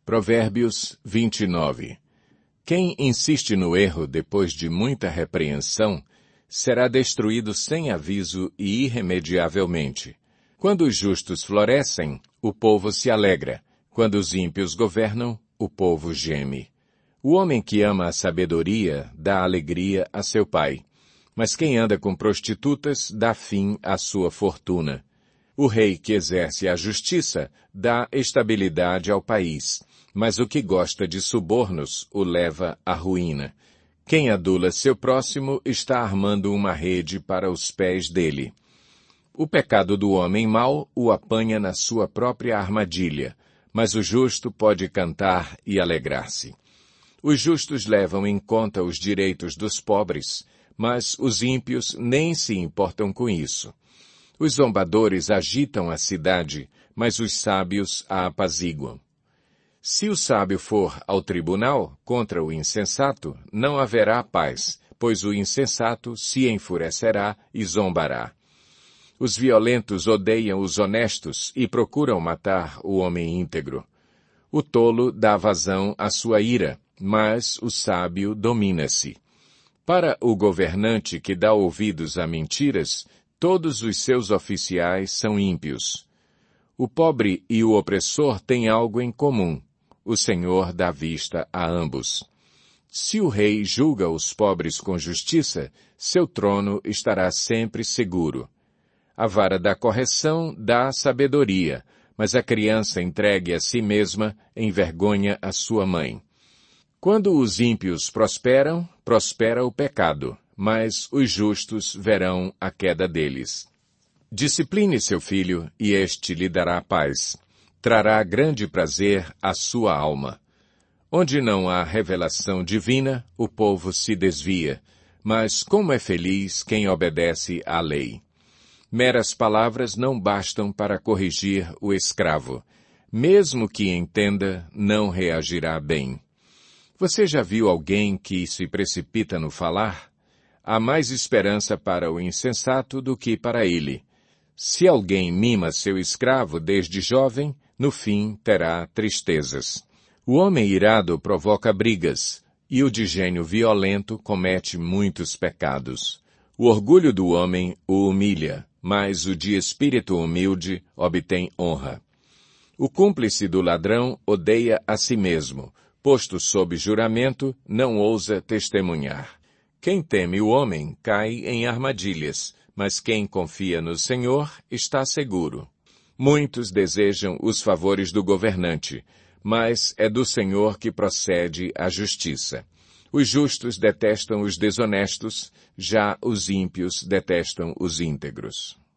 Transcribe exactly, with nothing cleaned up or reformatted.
Provérbios vinte e nove. Quem insiste no erro depois de muita repreensão, será destruído sem aviso e irremediavelmente. Quando os justos florescem, o povo se alegra. Quando os ímpios governam, o povo geme. O homem que ama a sabedoria dá alegria a seu pai, mas quem anda com prostitutas dá fim à sua fortuna. O rei que exerce a justiça dá estabilidade ao país, mas o que gosta de subornos o leva à ruína. Quem adula seu próximo está armando uma rede para os pés dele. O pecado do homem mau o apanha na sua própria armadilha, mas o justo pode cantar e alegrar-se. Os justos levam em conta os direitos dos pobres, mas os ímpios nem se importam com isso. Os zombadores agitam a cidade, mas os sábios a apaziguam. Se o sábio for ao tribunal contra o insensato, não haverá paz, pois o insensato se enfurecerá e zombará. Os violentos odeiam os honestos e procuram matar o homem íntegro. O tolo dá vazão à sua ira, mas o sábio domina-se. Para o governante que dá ouvidos a mentiras, todos os seus oficiais são ímpios. O pobre e o opressor têm algo em comum. O Senhor dá vista a ambos. Se o rei julga os pobres com justiça, seu trono estará sempre seguro. A vara da correção dá sabedoria, mas a criança entregue a si mesma envergonha a sua mãe. Quando os ímpios prosperam, prospera o pecado, mas os justos verão a queda deles. Discipline seu filho, e este lhe dará paz. Trará grande prazer à sua alma. Onde não há revelação divina, o povo se desvia, mas como é feliz quem obedece à lei. Meras palavras não bastam para corrigir o escravo. Mesmo que entenda, não reagirá bem. Você já viu alguém que se precipita no falar? Há mais esperança para o insensato do que para ele. Se alguém mima seu escravo desde jovem, no fim terá tristezas. O homem irado provoca brigas, e o de gênio violento comete muitos pecados. O orgulho do homem o humilha, mas o de espírito humilde obtém honra. O cúmplice do ladrão odeia a si mesmo, posto sob juramento, não ousa testemunhar. Quem teme o homem cai em armadilhas, mas quem confia no Senhor está seguro. Muitos desejam os favores do governante, mas é do Senhor que procede a justiça. Os justos detestam os desonestos, já os ímpios detestam os íntegros.